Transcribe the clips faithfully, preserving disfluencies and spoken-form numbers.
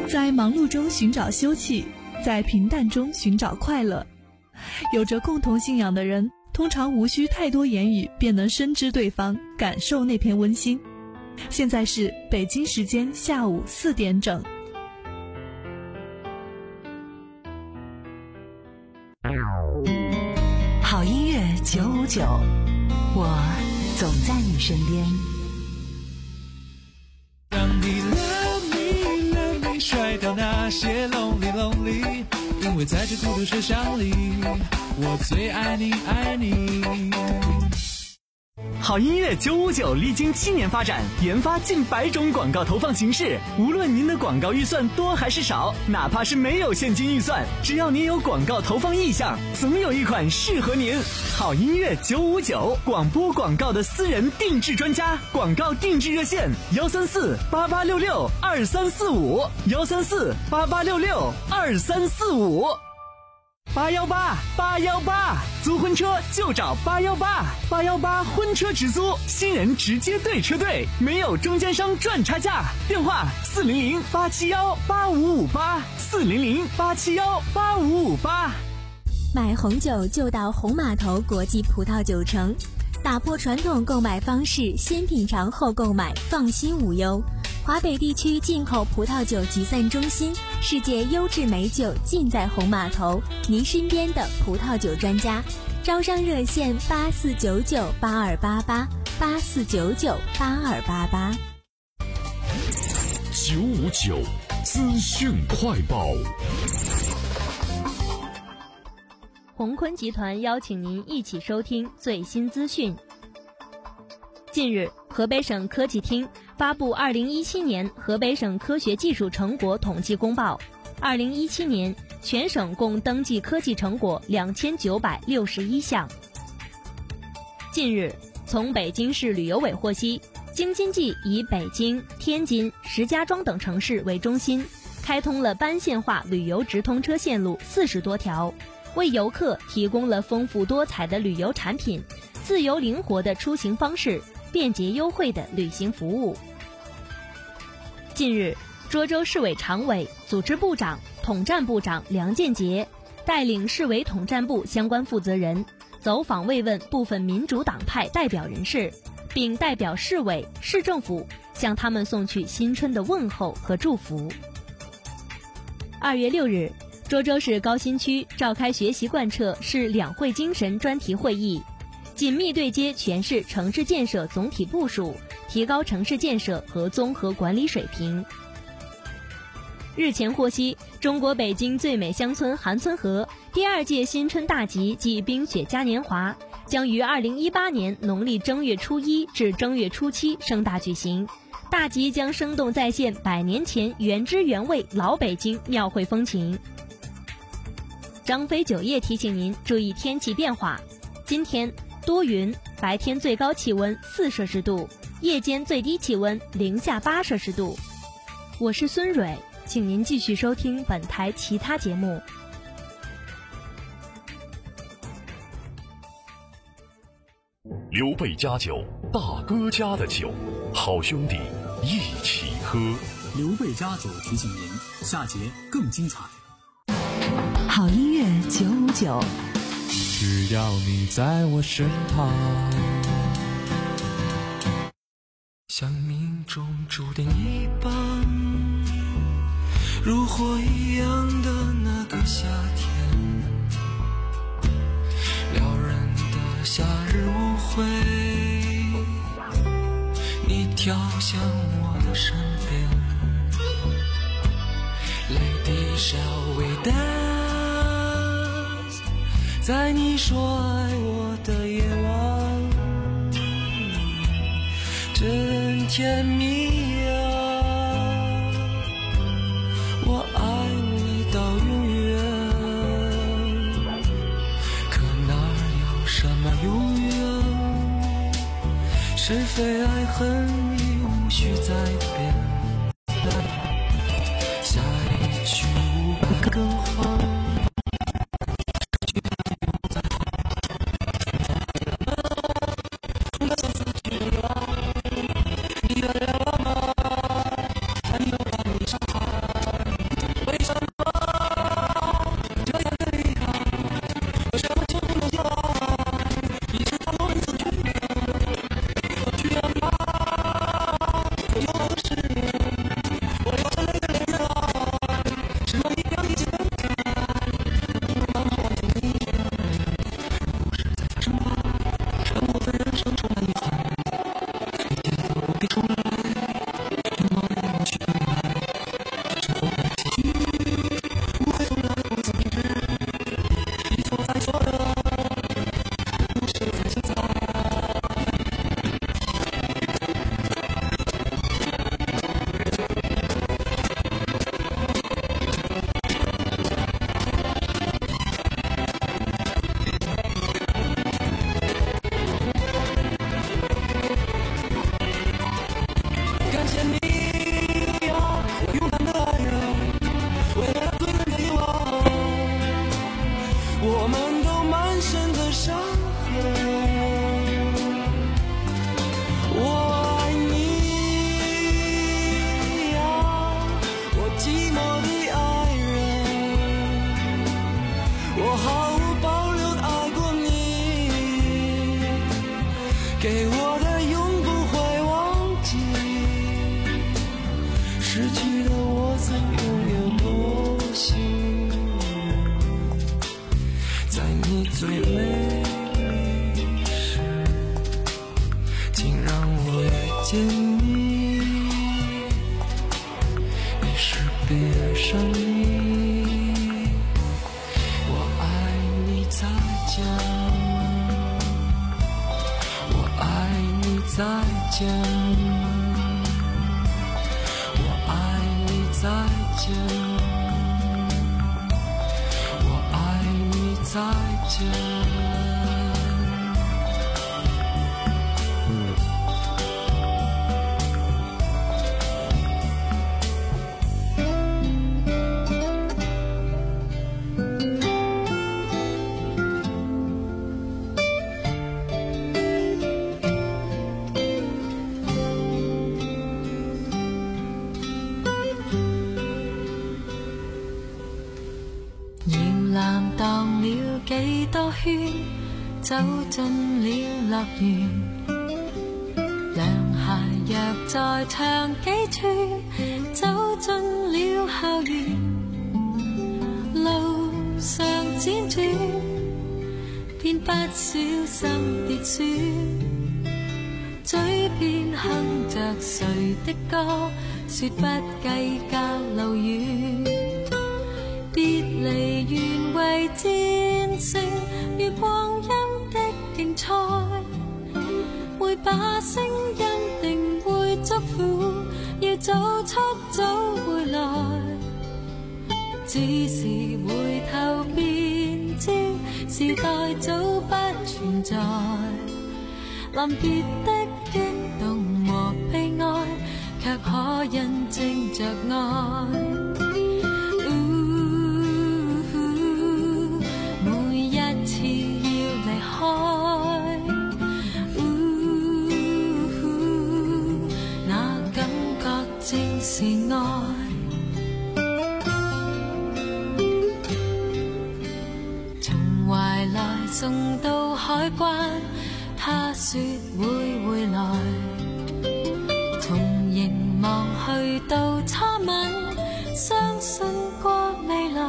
在忙碌中寻找休憩，在平淡中寻找快乐。有着共同信仰的人，通常无需太多言语便能深知对方，感受那片温馨。现在是北京时间下午四点整。 好音乐九五九，我总在你身边。 让你 love me love me 甩掉那些 lonely lonely， 因为在这孤独车厢里，我最爱你爱你。 好音乐九五九历经七年发展，研发近百种广告投放形式。无论您的广告预算多还是少，哪怕是没有现金预算，只要您有广告投放意向，总有一款适合您。好音乐九五九，广播广告的私人定制专家，广告定制热线幺三四八八六六二三四五幺三四八八六六二三四五。八幺八八幺八，租婚车就找八幺八，八幺八婚车直租，新人直接对车队，没有中间商赚差价。电话四零零八七幺八五五八，四零零八七幺八五五八。 买红酒就到红码头国际葡萄酒城，打破传统购买方式，先品尝后购买，放心无忧。华北地区进口葡萄酒集散中心，世界优质美酒尽在红码头，您身边的葡萄酒专家。招商热线八四九九八二八八八四九九八二八八。 九五九资讯快报。 宏坤集团邀请您一起收听最新资讯。近日，河北省科技厅发布二零一七年河北省科学技术成果统计公报。二零一七年，全省共登记科技成果两千九百六十一项。近日，从北京市旅游委获悉，京津冀以北京、天津、石家庄等城市为中心，开通了班线化旅游直通车线路四十多条，为游客提供了丰富多彩的旅游产品、自由灵活的出行方式、便捷优惠的旅行服务。近日，涿州市委常委、组织部长、统战部长梁建杰带领市委统战部相关负责人走访慰问部分民主党派代表人士，并代表市委、市政府向他们送去新春的问候和祝福。二月六日，涿州市高新区召开学习贯彻市两会精神专题会议，紧密对接全市城市建设总体部署，提高城市建设和综合管理水平。日前获悉，中国北京最美乡村韩村河第二届新春大集暨冰雪嘉年华将于二零一八年农历正月初一至正月初七盛大举行。大集将生动再现百年前原汁原味老北京庙会风情。张飞酒业提醒您注意天气变化，今天多云，白天最高气温四摄氏度，夜间最低气温零下八摄氏度。我是孙蕊，请您继续收听本台其他节目。 刘备家酒，大哥家的酒，好兄弟一起喝。 刘备家酒提醒您，下节更精彩。 好音乐九五九， 只要你在我身旁，像命中注定一般，如火一样的那个夏天，撩人的夏日舞会，你跳向我的身边，泪滴小微dance，在你说爱我的夜晚，真甜蜜啊，我爱你到永远，可哪有什么永远，是非爱恨已无需再变，下一句无关更换，你原谅了吗？还有把你伤害， 生重来一场，谁也不必重来，什么也我去明白，是否还继续？不会从来不曾停止，一错再错的，不是在现在。感谢你呀，我勇敢的爱人，为了对人的遗忘，我们都满身的伤痕。我爱你呀，我寂寞的爱人，我毫无保留地爱过你，给我的永不会忘记。失去的我曾永远多幸，在你最美丽时，竟让我遇见你，于是被爱上你。我爱你再见，我爱你再见。再见，我爱你再见。幾多圈，走進了樂園，涼鞋若再長幾寸，走進了校園，路上輾轉，便不小心跌損，嘴邊哼着誰的歌，說不計較路遠，別離原為戰勝如光陰的競賽，每把聲音定會祝福，要早出早回來，只是回頭便知時代早不存在，臨別的激動和悲哀，卻可印證着愛。是愛，從懷來送到海關，他說會回來，從凝望去到初吻，相信過未來，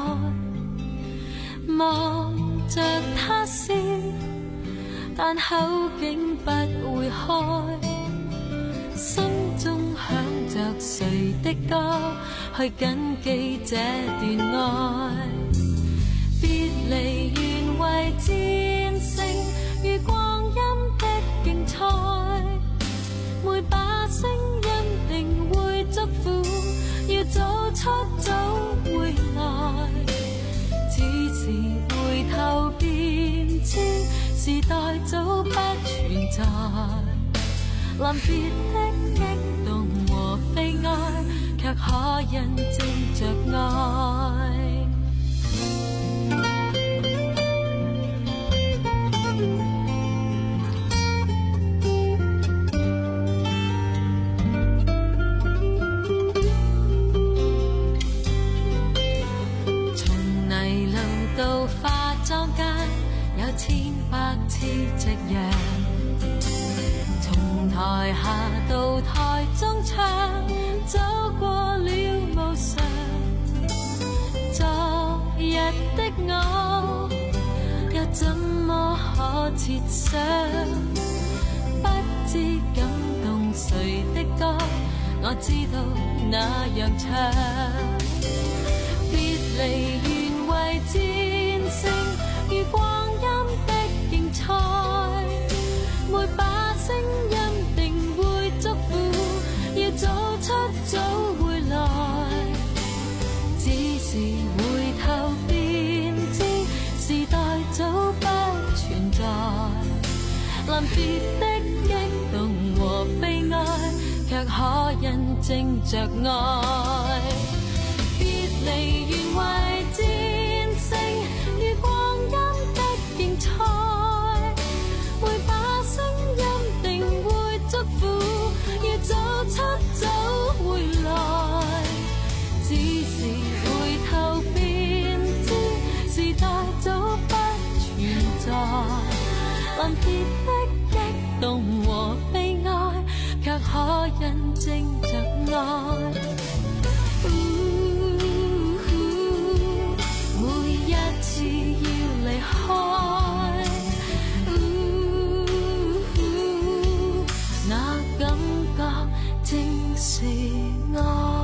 望着他笑，但口竟不會開，心中響着誰的歌，去緊記這段愛，別離原為戰勝如光陰的競賽，每把聲音定會祝福，要早出早回來，只是回頭便知時代早不存在，臨別的激動和悲哀，卻可印證着愛。從泥路到化妝間，有千百次夕陽。台下到台中唱，走過了無常，昨日的我又怎麼可設想， 歌，我知道那樣唱。別離原為戰勝，如光陰的競賽，每把聲音定會祝福，要早出早回來。只是回頭便知，時代早不存在。臨別的激動和悲哀，卻可印證着愛。別離原為戰勝，如光陰的競賽，每把聲音定會祝福，要早出早回來。只是回頭便知，時代早不存在。臨別的激動和悲哀，卻可印證着愛。每一次要離開，那感覺正是愛。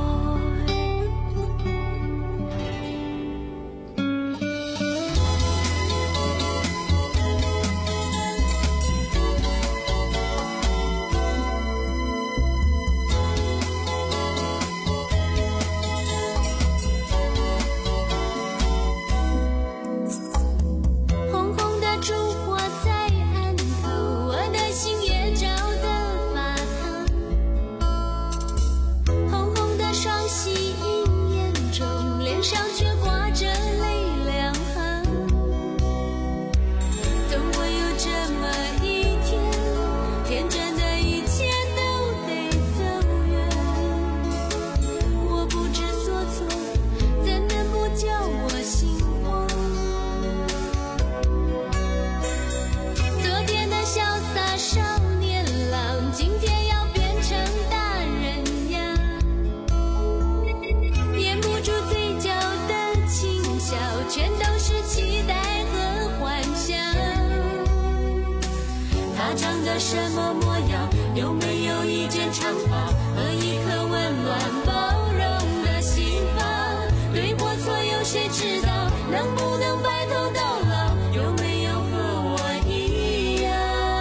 什么模样？有没有一件长发和一颗温暖包容的心房？对或错有谁知道？能不能白头到老？有没有和我一样？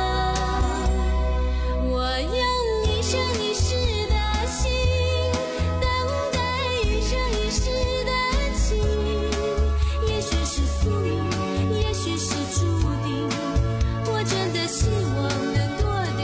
我用一生一世的心，等待一生一世的情。也许是宿命，也许是注定，我真的希望能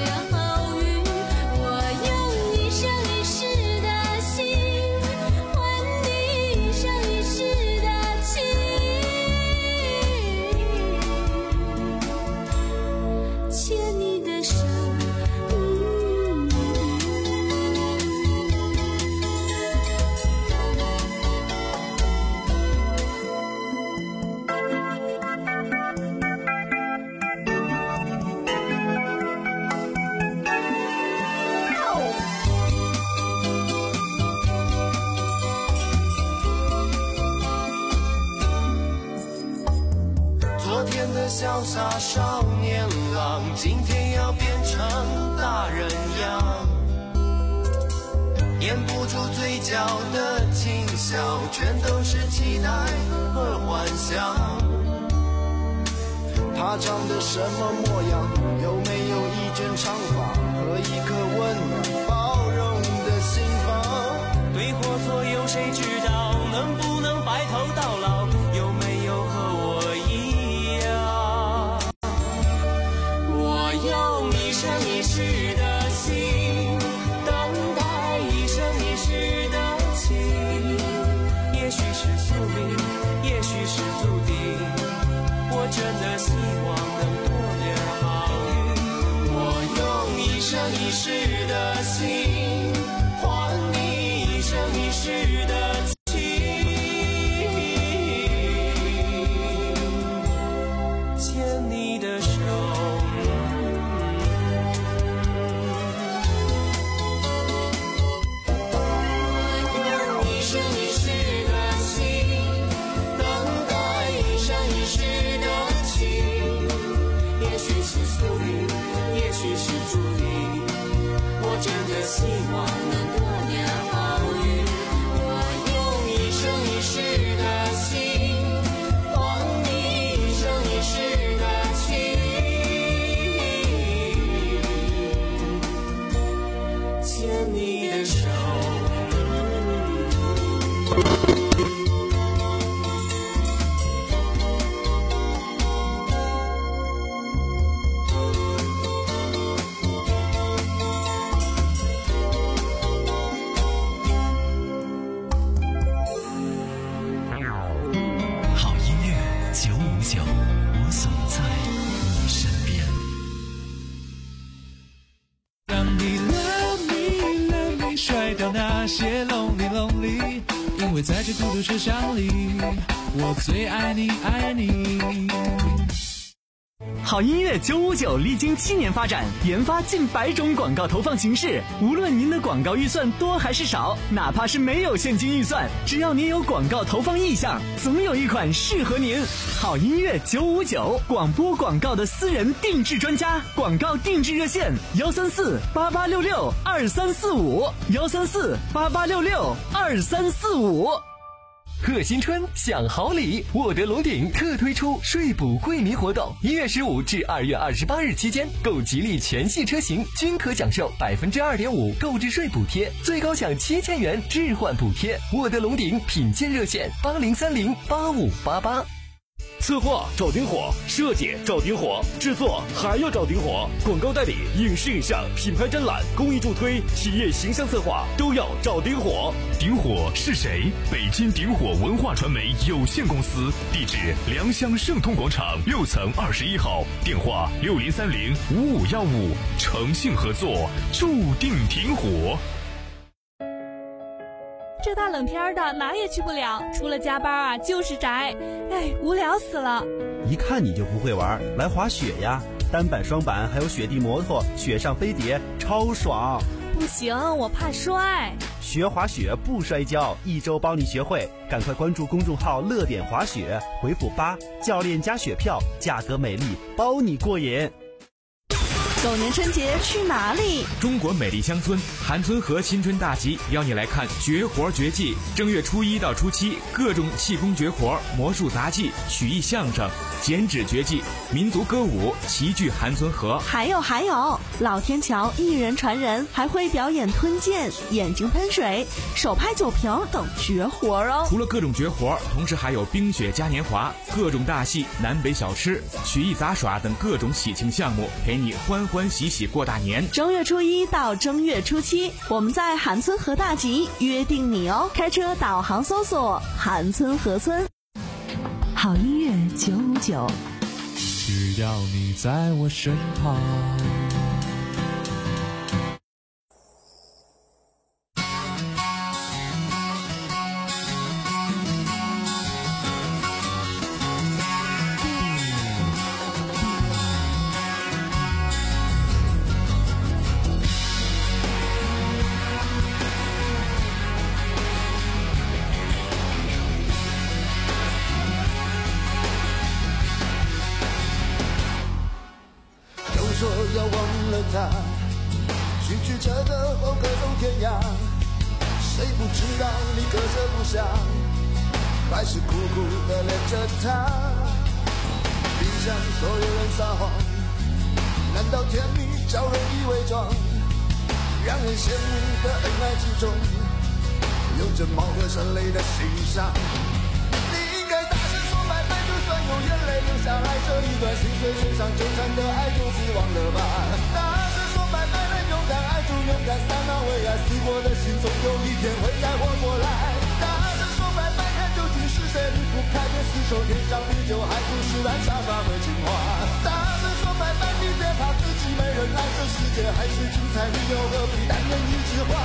潇洒少年郎，今天要变成大人样，掩不住嘴角的轻笑，全都是期待和幻想。他长得什么模样？有没有一卷长发和一颗温暖包容的心房？对或错有谁知道？能不能白头到老？有没有和我一样？用一生一世的心，等待一生一世的情。也许是宿命，也许是注定，我真的希望能多点好运。我用一生一世的心，换你一生一世的情。牵你的手，也许是注定，我真的希望能多点好运，我用一生一世的心还你一生一世的情，牵你的手。 我总在你身边。 让你 love me love me 甩掉那些 lonely lonely， 因为在这孤独世上里，我最爱你爱你。 好音乐九五九历经七年发展，研发近百种广告投放形式。无论您的广告预算多还是少，哪怕是没有现金预算，只要您有广告投放意向，总有一款适合您。好音乐九五九，广播广告的私人定制专家，广告定制热线：幺三四八八六六二三四五，幺三四八八六六二三四五。 贺新春享好礼，沃德龙鼎特推出税补惠民活动，一月十五至二月二十八日期间，购吉利全系车型均可享受百分之二点五购置税补贴，最高享七千元置换补贴。沃德龙鼎品鉴热线：八零三零八五八八。 策划找丁火，设计找丁火，制作还要找丁火，广告代理、影视影像、品牌展览、公益助推、企业形象策划都要找丁火。 丁火是谁？北京丁火文化传媒有限公司，地址良乡盛通广场六层二十一号，电话六零三零五五幺五，诚信合作，注定挺火。 这大冷天的哪也去不了，除了加班啊就是宅，哎，无聊死了。 一看你就不会玩，来滑雪呀，单板双板还有雪地摩托，雪上飞碟超爽。 不行，我怕摔。 学滑雪不摔跤，一周帮你学会，赶快关注公众号乐点滑雪，回复八，教练加雪票，价格美丽，包你过瘾。 狗年春节去哪里？ 中国美丽乡村韩村河新春大集邀你来看绝活绝技。正月初一到初七，各种气功绝活、魔术杂技、曲艺相声、剪纸绝技、民族歌舞齐聚韩村河。 还有还有，老天桥一人传人，还会表演吞剑、眼睛喷水、手拍酒瓶等绝活哦。 除了各种绝活，同时还有冰雪嘉年华、各种大戏、南北小吃、曲艺杂耍等各种喜庆项目，陪你欢欢喜喜过大年。 正月初一到正月初七，我们在韩村河大集约定你哦。开车导航搜索韩村河村。 好音乐九五九， 只要你在我身旁。 说要忘了他，曲曲折折后各走天涯，谁不知道你割舍不下，还是苦苦的恋着他，并向所有人撒谎，难道甜蜜较容易伪装，让人羡慕的恩爱之中，有着貌合神离的欣赏。你应该大声说拜拜，就算有眼泪流下来，这一段心碎身上纠缠的爱就此忘了吧。大声说拜拜，能勇敢爱就勇敢散，那为爱死过的心总有一天会再活过来。大声说拜拜，看究竟是谁离不开这厮守天长地久，还不是滥杀法和情话。大声说拜拜，你别怕自己没人爱，这世界还是精彩，你又何必单恋一枝花。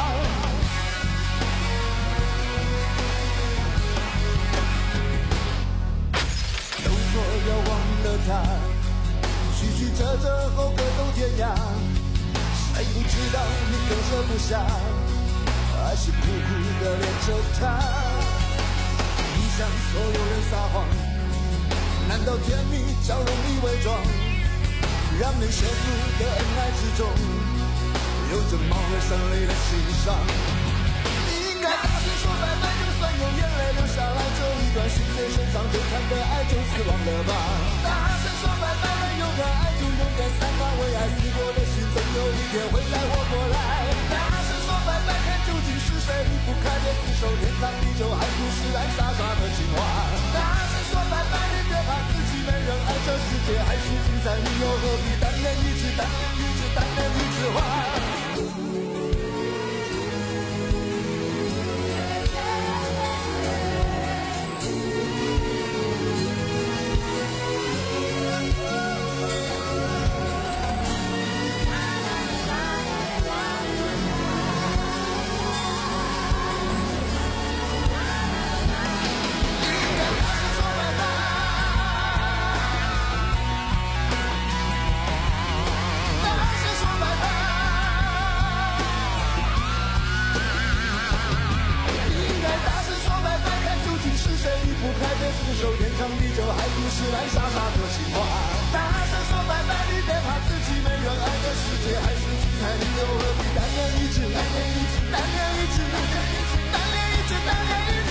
说要忘了他，曲曲折折后各走天涯，谁不知道你割舍不下，还是苦苦的恋着他。你向所有人撒谎，难道甜蜜较容易伪装，让人陷入的恩爱之中，有着着冒着伤泪的心伤。你应该大声说拜拜，就算有眼泪流下来，这一段心碎身上纠缠的爱就此忘了吧。大声说拜拜，勇敢爱就勇敢散发，为爱死过的心总有一天会再活过来。大声说拜拜，看究竟是谁离不开这厮守天长地久还不是爱傻傻的情话。大声说拜拜，你别怕自己没人爱，这世界还是精彩，你又何必单恋一直单恋一直单恋一直花。厮守天长地久还不是爱傻傻的情话。大声说拜拜，你别怕自己没人爱，这世界还是精彩，你又何必单恋一直单恋一直单恋一直单恋一直单恋一直单恋一直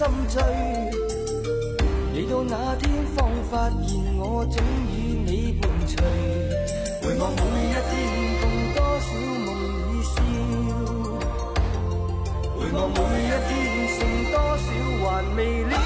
心醉。你到那天方發現我總與你伴隨，回望每一天共多少夢已消，回望每一天剩多少還未了，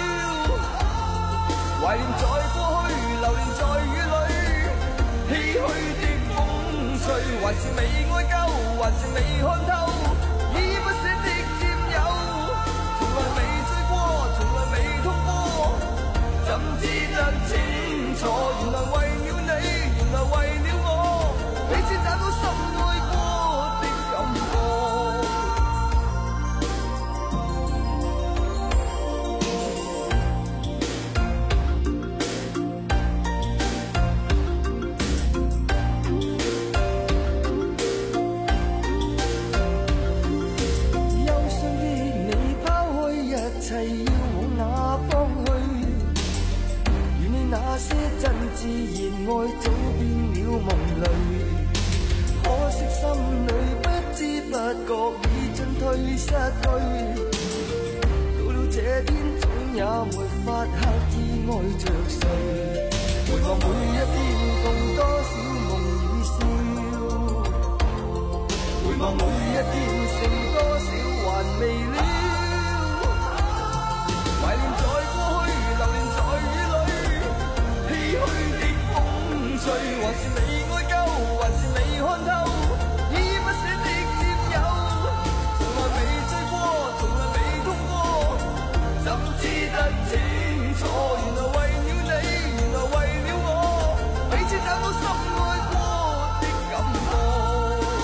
懷念在過去，流連在雨裏，唏噓的風吹，還是未愛夠，還是未看透，依不捨的佔有，從來未追過，從來未痛過，怎知得清楚？原來為了你，原來為了我，彼此找到深愛過的感覺。真自然愛早變了夢淚，可惜心裏不知不覺已進退失據，到了這天總也沒法刻意愛着誰，回望每一天共多少夢已消，回望每一天剩多少還未了，懷念在過去，流連在雨裏，唏噓的風吹，還是未愛夠，還是未看透，依不捨的佔有，從來未追過，從來未痛過，怎知得清楚？原來為了你，原來為了我，彼此找到深愛過的感覺。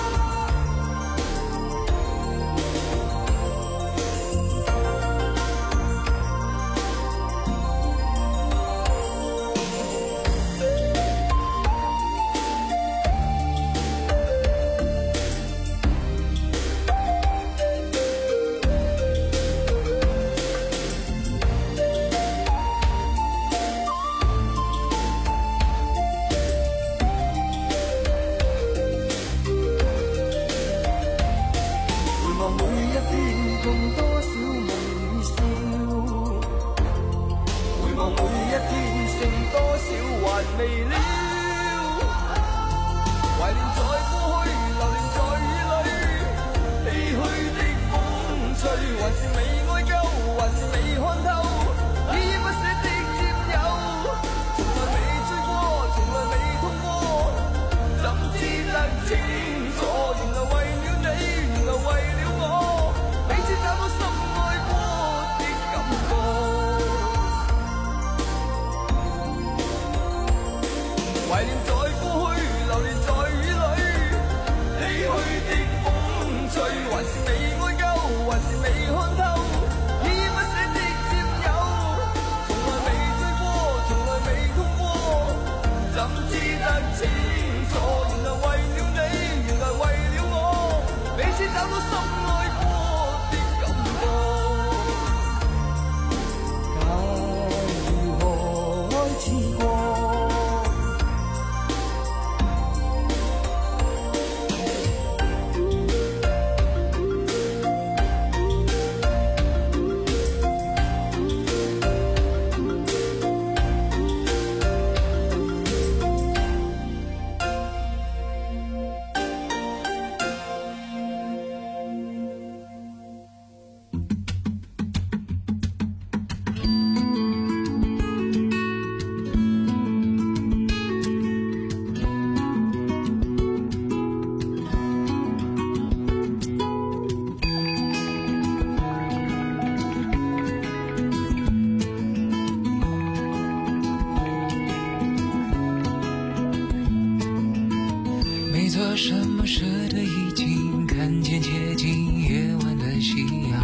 什么舍得已经看见接近夜晚的夕阳，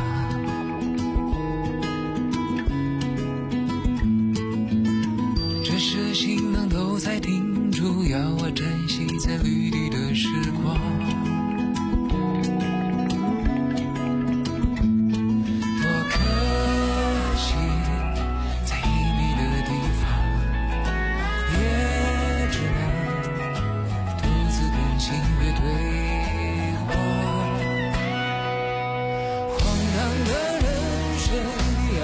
这是行囊都在叮嘱要我珍惜在绿地的时光，多可惜在隐秘的地方也只能独自跟星月对话，荒唐的人生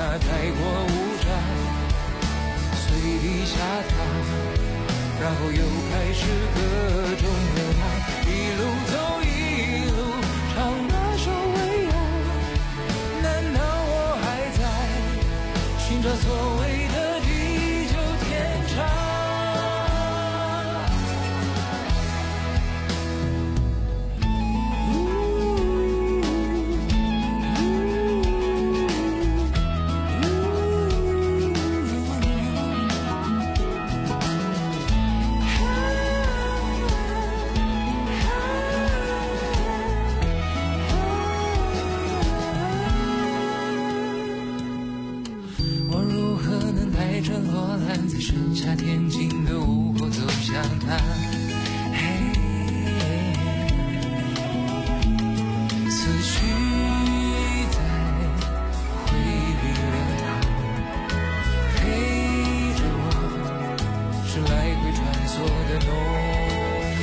地下踏，然后又开始各种流浪，一路走一路唱那首维亚。难道我还在寻找所谓的地久天长？在盛夏天晴的午后走向他，嘿，思绪在回忆里流淌，陪着我是来回穿梭的浓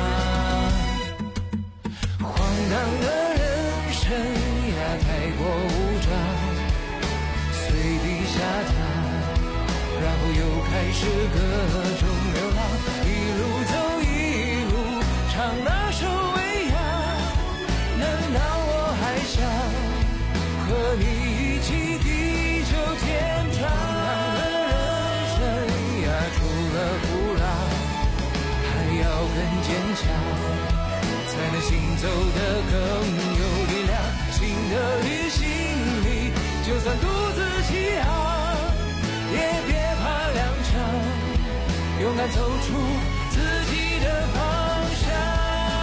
香。荒唐的人生呀，太过无常，随地下踏，然后又开始各种流浪，一路走一路唱那首维亚。难道我还想和你一起地久天长？的人生呀，除了苦辣，还要更坚强，才能行走得更有力量。新的旅行里，就算独自起航，也别勇敢走出自己的方向。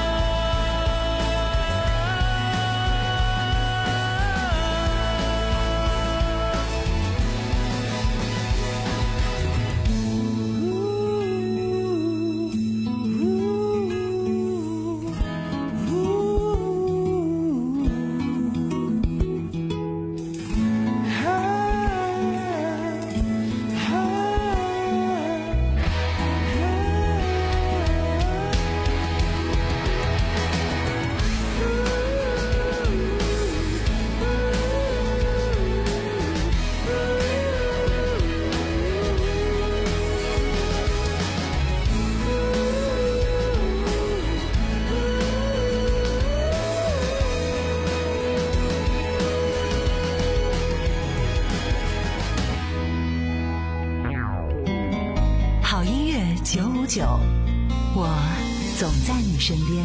九五九，我总在你身边。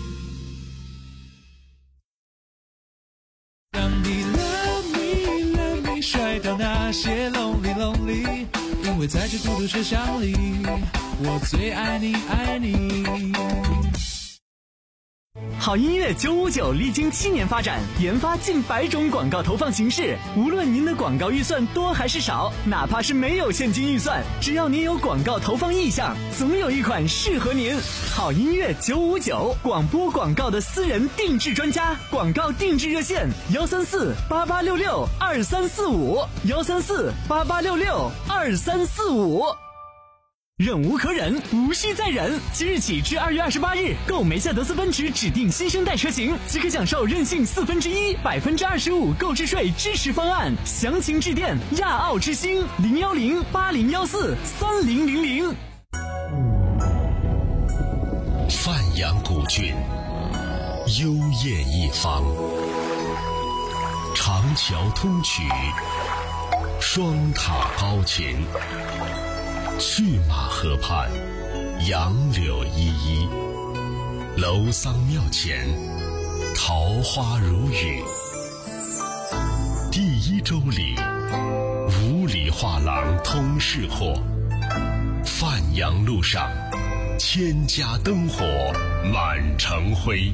让你 love me love me 甩掉那些 lonely lonely， 因为在这孤独车厢里，我最爱你爱你。 好音乐九五九历经七年发展，研发近百种广告投放形式。无论您的广告预算多还是少，哪怕是没有现金预算，只要您有广告投放意向，总有一款适合您。好音乐九五九，广播广告的私人定制专家，广告定制热线：幺三四八八六六二三四五，幺三四八八六六二三四五。忍无可忍，无需再忍。即日起至二月二十八日，购梅赛德斯奔驰指定新生代车型，即可享受任性四分之一、百分之二十五购置税支持方案。详情致电亚奥之星零幺零八零幺四三零零零。 范阳古郡，幽艳一方，长桥通衢，双塔高擎。去马河畔，杨柳依依，楼桑庙前，桃花如雨。第一周里，五里画廊通市货。范阳路上，千家灯火满城辉。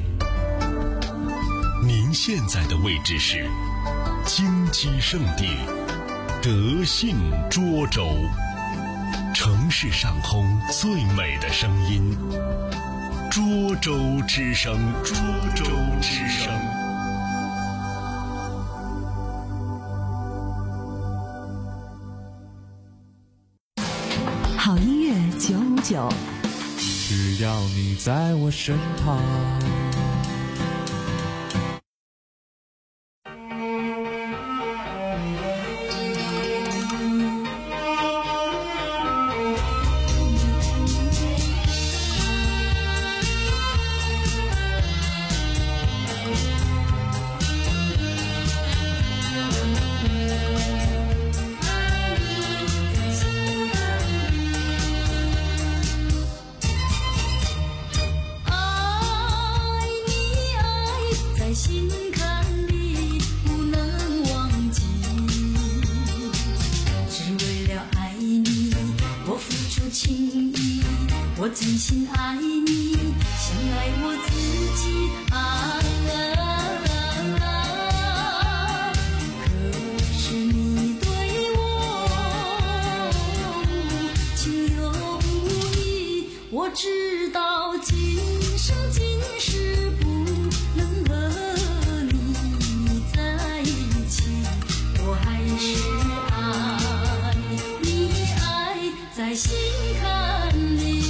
您现在的位置是金鸡圣地德信涿州。城市上空最美的声音，涿州之声，涿州之声。 好音乐九五九， 只要你在我身旁。 爱我自己啊，可是你对我情有无义，我知道今生今世不能和你在一起，我还是爱你，爱在心坎里。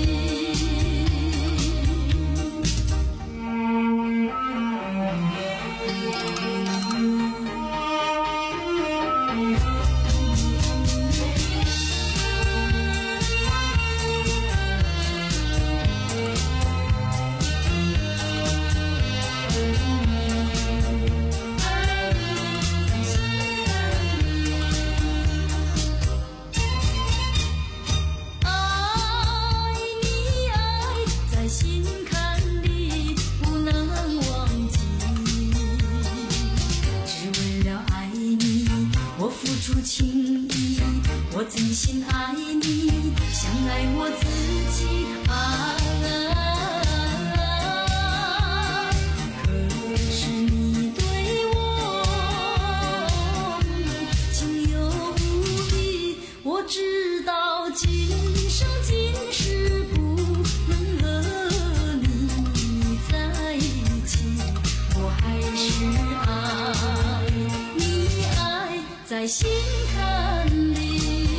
出情意，我真心爱你，像爱我自己啊。可是你对我情有无义，我知道今生今世不能和你在一起，我还是爱你，爱在心坎里。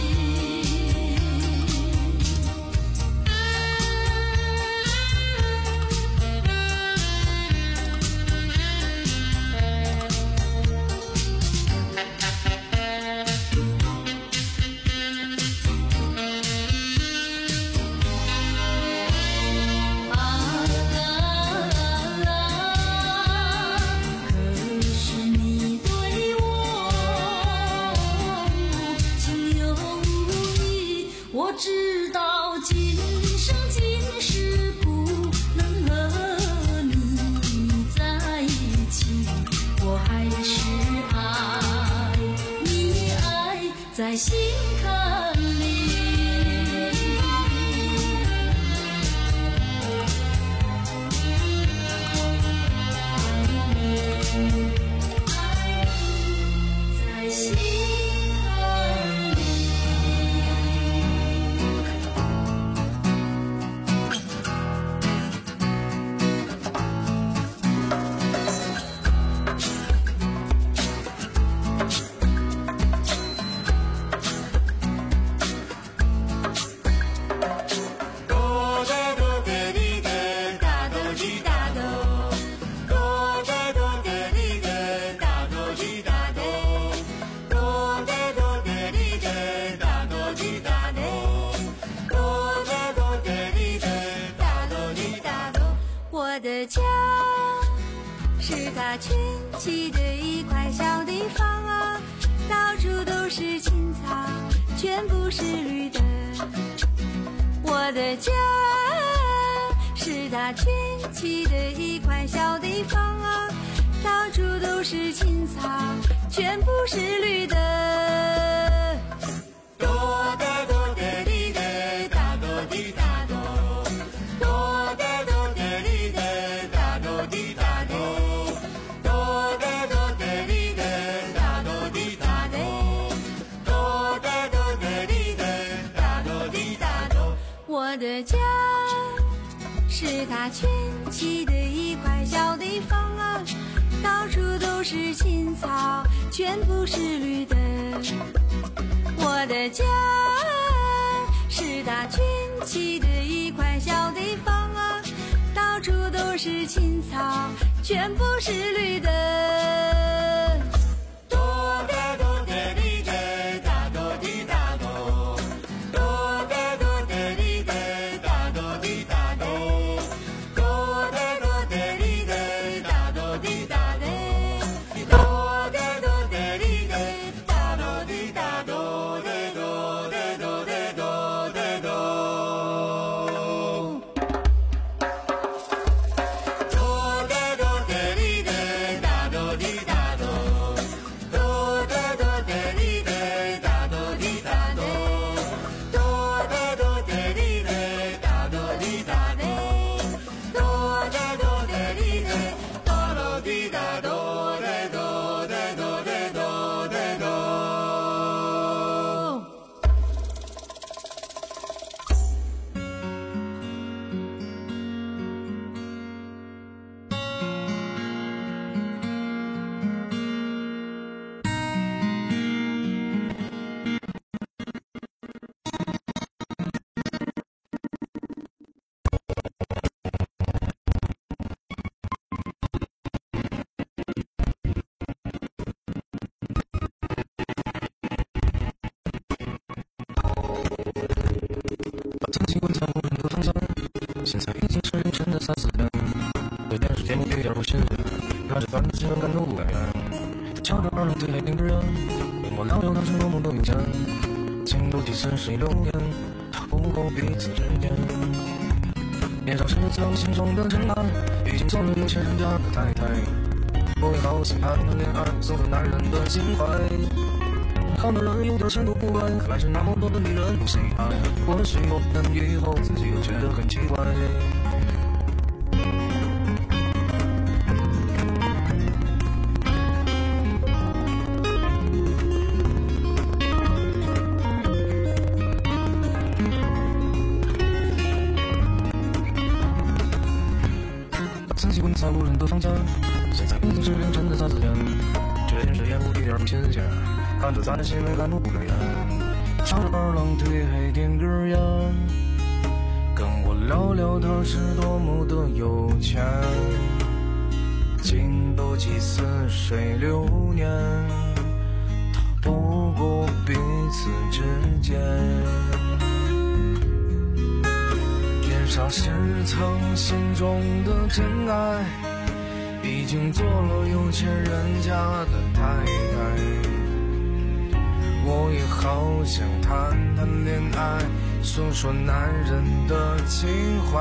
我知道今生今世不能和你在一起，我还是爱你，爱在心坎里。在心我的家是它圈起的一块小地方啊，到处都是青草，全部是绿的。我的家是它圈起的一块小地方啊，到处都是青草，全部是绿的。我的家是它圈起的一块小地方啊，到处都是青草，全部是绿的。我的家是它圈起的一块小地方啊，到处都是青草，全部是绿的。滴答习惯在无人的方向，现在已经是凌晨的三四点，对电视节目一点不新鲜，看着烦的新闻感动不感人，敲着耳朵对黑盯着人，问我聊聊当时多么的明显，情都几次是一流言，他不过彼此之间。年少时曾心中的真爱，已经做了有钱人家的太太，我也好想谈谈恋爱，送给男人的情怀。好的人有点前途不怪，还是那么多的女人不喜爱。过了许多年以后，自己又觉得很奇怪。自己滚在无人的房间，现在已经是凌晨的三四点，这电视也无一点不新鲜。看着咱的新闻看不可怜，插着二郎腿还点根烟，跟我聊聊他是多么的有钱，经斗几似水流年，他不过彼此之间。年少时曾心中的真爱，已经做了有钱人家的太太。我也好想谈谈恋爱，诉说男人的情怀。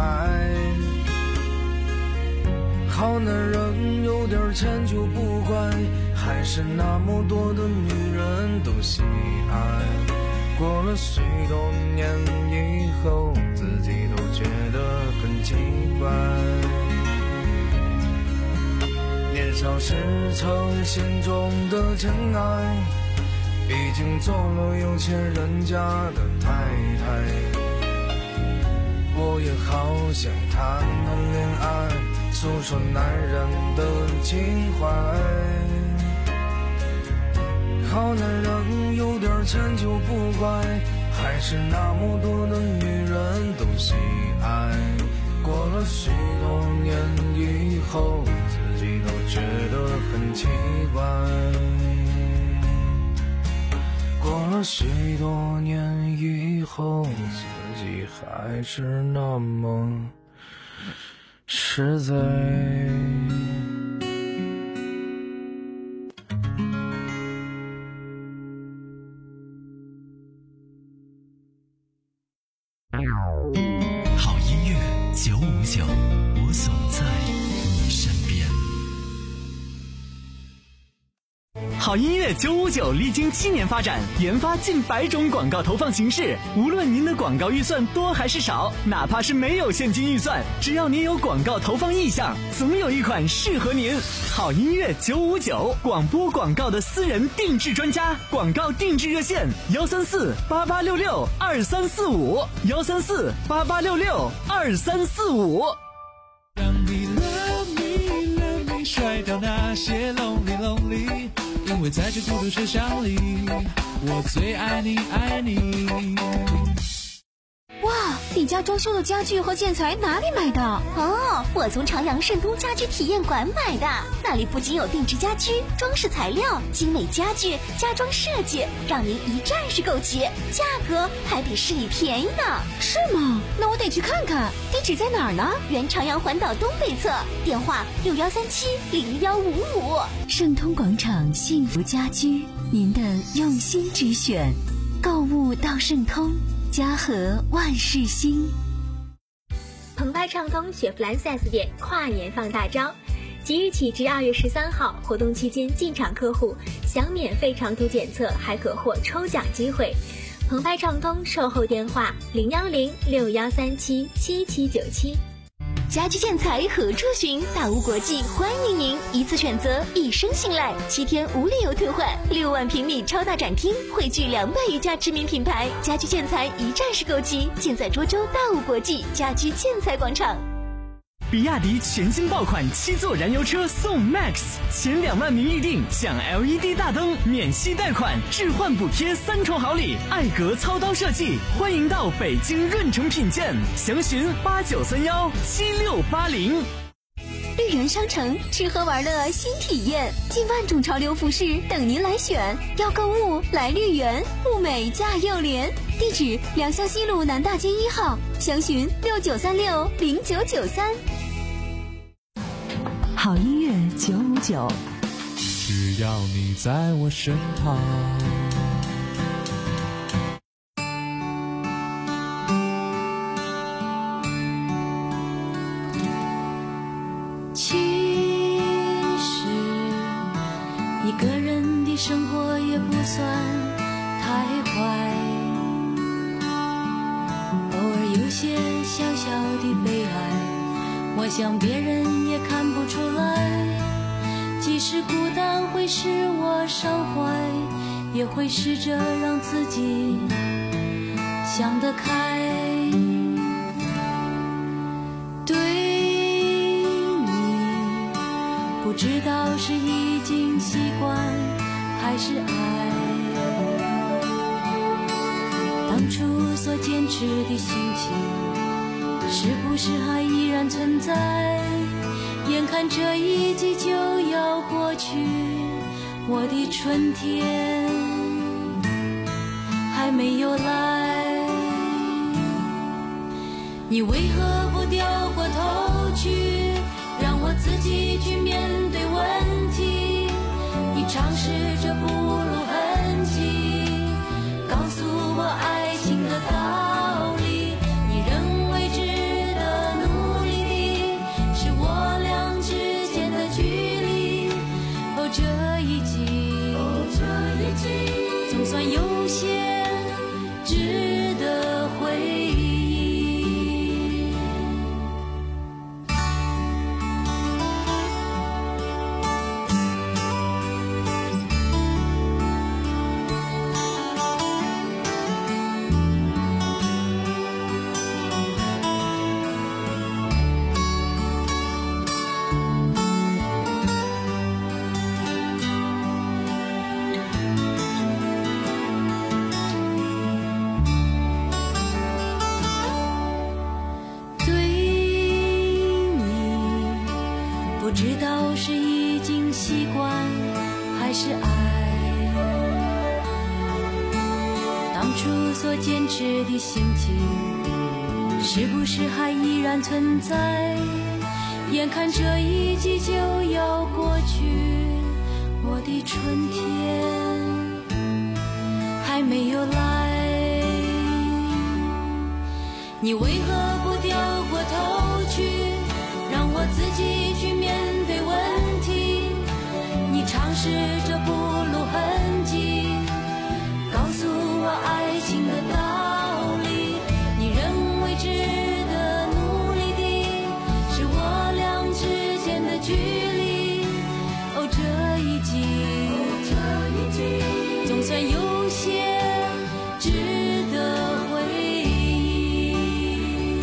好男人有点钱就不怪，还是那么多的女人都喜爱。过了许多年以后，自己都觉得很奇怪。年少时曾心中的真爱，已经做了有钱人家的太太。我也好想谈谈恋爱，诉说男人的情怀。好男人有点钱就不怪，还是那么多的女人都喜爱。过了许多年以后，自己都觉得很奇怪。过了许多年以后，自己还是那么实在。 好音乐九五九，我总在你身边。 好音乐九五九历经七年发展，研发近百种广告投放形式。无论您的广告预算多还是少，哪怕是没有现金预算，只要您有广告投放意向，总有一款适合您。好音乐九五九，广播广告的私人定制专家，广告定制热线：幺三四八八六六二三四五，幺三四八八六六二三四五。 让你 love me love me 甩掉那些 lonely lonely，因为在这孤独世上里，我最爱你爱你。 哇，你家装修的家具和建材哪里买的？ 哦，我从长阳盛通家居体验馆买的，那里不仅有定制家居、装饰材料、精美家具、家装设计，让您一站式购齐，价格还比市里便宜呢。 是吗？那我得去看看。地址在哪儿呢？ 原长阳环岛东北侧，电话六幺三七零幺五五。 盛通广场幸福家居，您的用心之选，购物到盛通。家和万事兴。 澎湃畅通雪佛兰 四 S 店跨年放大招，即日起至二月十三号，活动期间进场客户享免费长途检测，还可获抽奖机会。澎湃畅通售后电话零幺零六幺三七七七九七。 家居建材何处寻？大屋国际欢迎您，一次选择，一生信赖，七天无理由退换，六万平米超大展厅，汇聚两百余家知名品牌，家居建材一站式购齐，尽在涿州大屋国际家居建材广场。 比亚迪全新爆款七座燃油车送 Max， 前两万名预定享 L E D 大灯、免息贷款、置换补贴三重好礼，艾格操刀设计，欢迎到北京润城品鉴，详询八九三幺七六八零。 绿园商城吃喝玩乐新体验，近万种潮流服饰等您来选。要购物来绿园，物美价又廉。地址：良乡西路南大街一号，详询六九三六零九九三。 好音乐九五九， 只要你在我身旁。 其实一个人的生活也不算太坏，偶尔有些小小的悲哀，我想别人也看不出来。即使孤单会使我伤怀，也会试着让自己想得开。对你不知道是已经习惯还是爱，当初所坚持的心情是不是还依然存在？眼看这一季就要过去，我的春天还没有来，你为何不掉过头去，让我自己去面对问题？你尝试着不露痕迹，告诉我爱情的道理。你认为值得努力的是我俩之间的距离。哦，这一季，哦，这一季，总算有些值得回忆。不知道是已经习惯还是爱，当初所坚持的心情是不是还依然存在？眼看这一季就要过去，我的春天还没有来，你为何不掉过头去，让我自己去面对问题？你尝试着不露痕迹，告诉我爱情的道理。你认为值得努力的是我俩之间的距离。哦，这一季，这一季，总算有些值得回忆。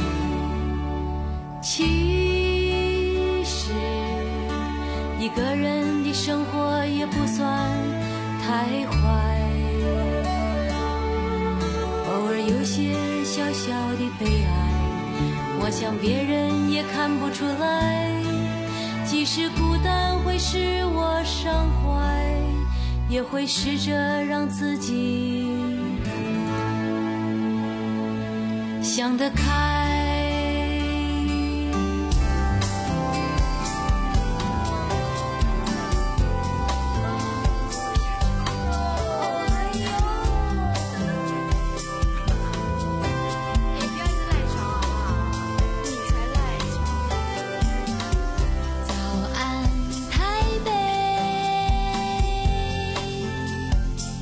其实一个人的生活也不算太坏，偶尔有些小小的悲哀，我想别人也看不出来。即使孤单会使我伤怀，也会试着让自己想得开。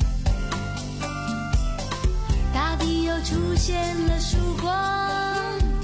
出现了曙光，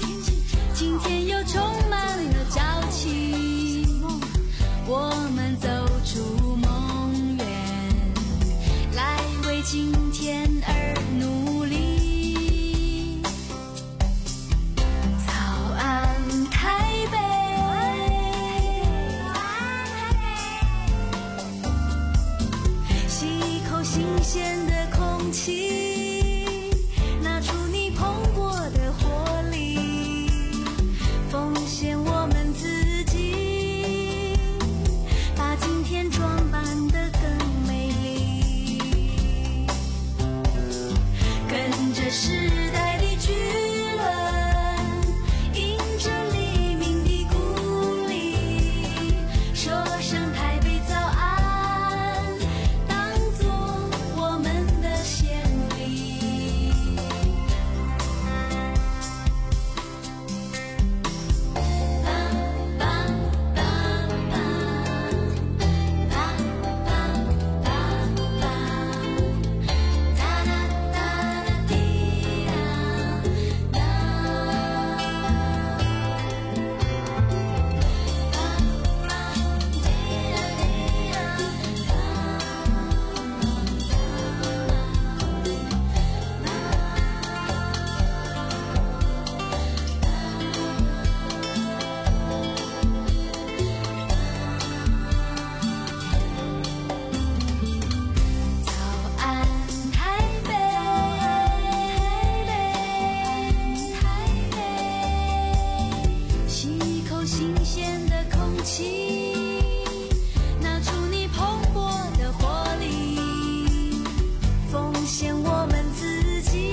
新鲜的空气，拿出你蓬勃的活力，奉献我们自己，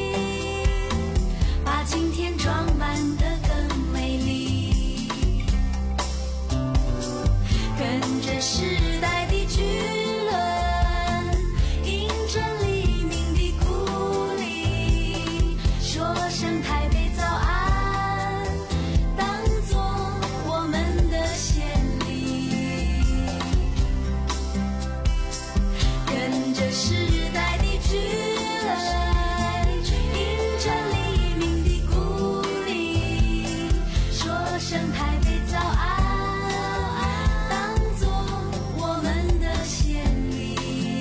把今天装扮得更美丽，跟着时代的巨轮，迎着黎明的鼓励，说声台北早安，当作我们的先例，跟着时代的巨轮，迎着黎明的鼓励，说声台北早安，当作我们的先例。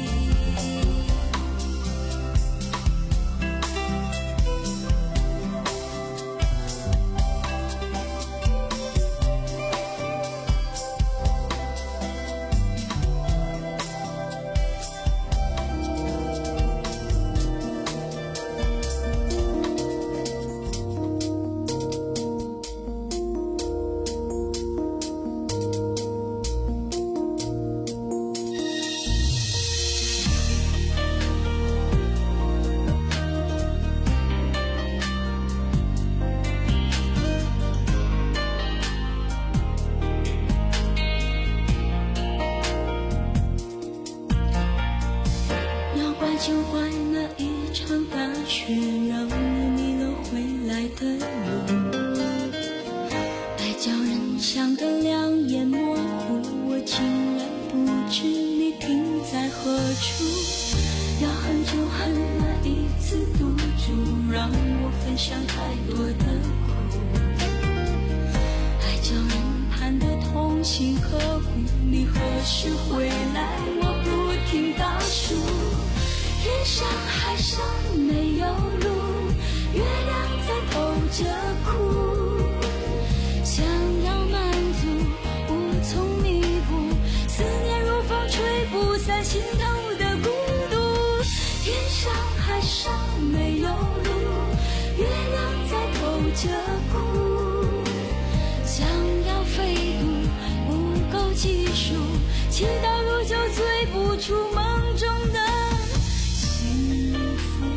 要怪就怪那一场大雪，让你迷了回来的路，爱叫人想得两眼模糊，我竟然不知你停在何处。要恨就恨那一次赌注，让我分享太多的苦，爱叫人盼得痛心刻骨，你何时回来？我不停倒数，天上海上没有路，月亮在偷着哭，想要满足无从弥补，思念如风吹不散心头的孤独，天上海上没有路，月亮在偷着哭，想要飞渡不够技术，祈祷如酒醉不出梦中的幸福。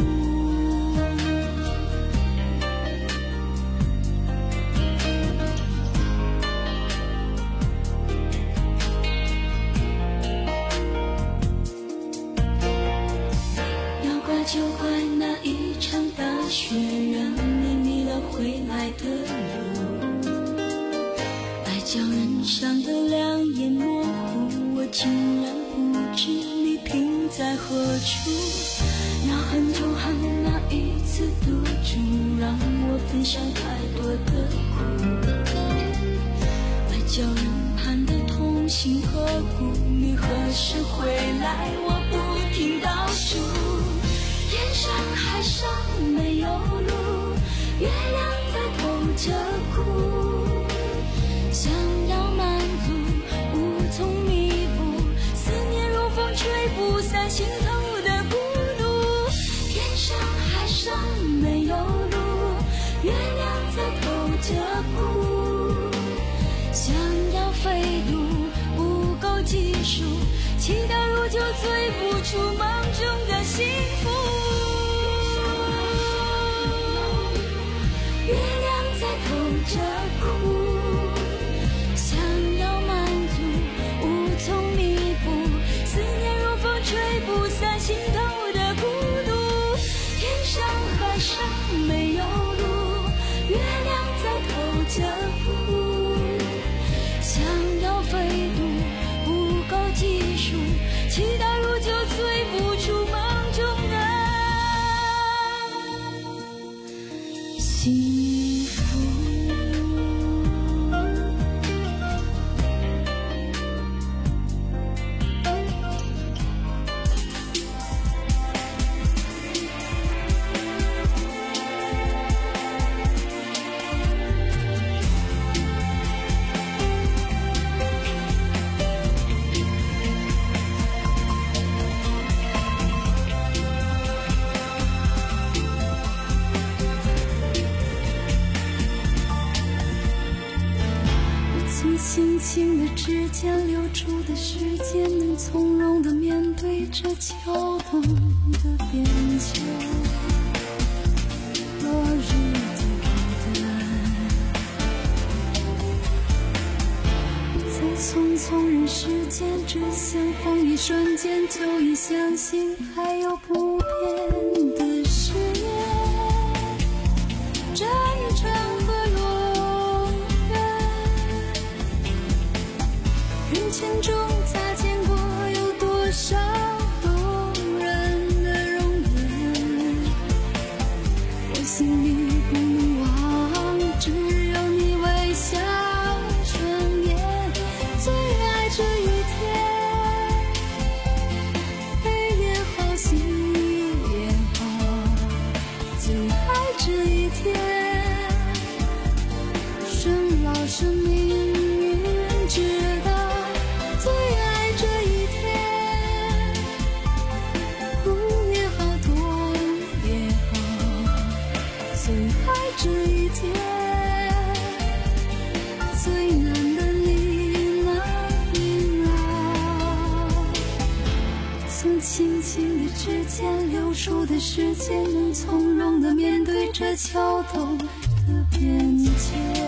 要怪就怪那一场大雪，让你迷了回来的路，爱叫人伤得两眼模糊，我竟然不知你停在何处。要恨就恨那一次赌注，让我分享太多的苦，爱叫人盼得痛心刻骨，你何时回来？我不停倒数，天上海上没有路，月亮在偷着哭，想要满足无从弥补，思念如风吹不散心头的孤独，天上海上没有路，月亮在偷着哭，想要飞渡不够技术，祈祷如酒醉不出梦中的幸福，月亮在偷着哭，想要满足无从弥补，思念如风吹不散心头的孤独，天上海上没有路，月亮在偷着哭，想要飞渡不够技术，祈祷如酒醉不出轻轻的指尖流出的时间，能从容的面对这跳动的边界。落日的孤单，在匆匆人世间，只相逢一瞬间，就已相信还有不变的誓言。真诚的永远，人群中擦肩过有多少动人的容颜，我心里不能忘，只有你微笑双眼。最爱这一天，黑也好，心也好，最爱这一天。生老生命运知道，最爱这一天。苦也好，痛也好，最爱这一天。最难的你能明了，从轻轻的指尖流出的时间，能从容的面对这跳动的边界。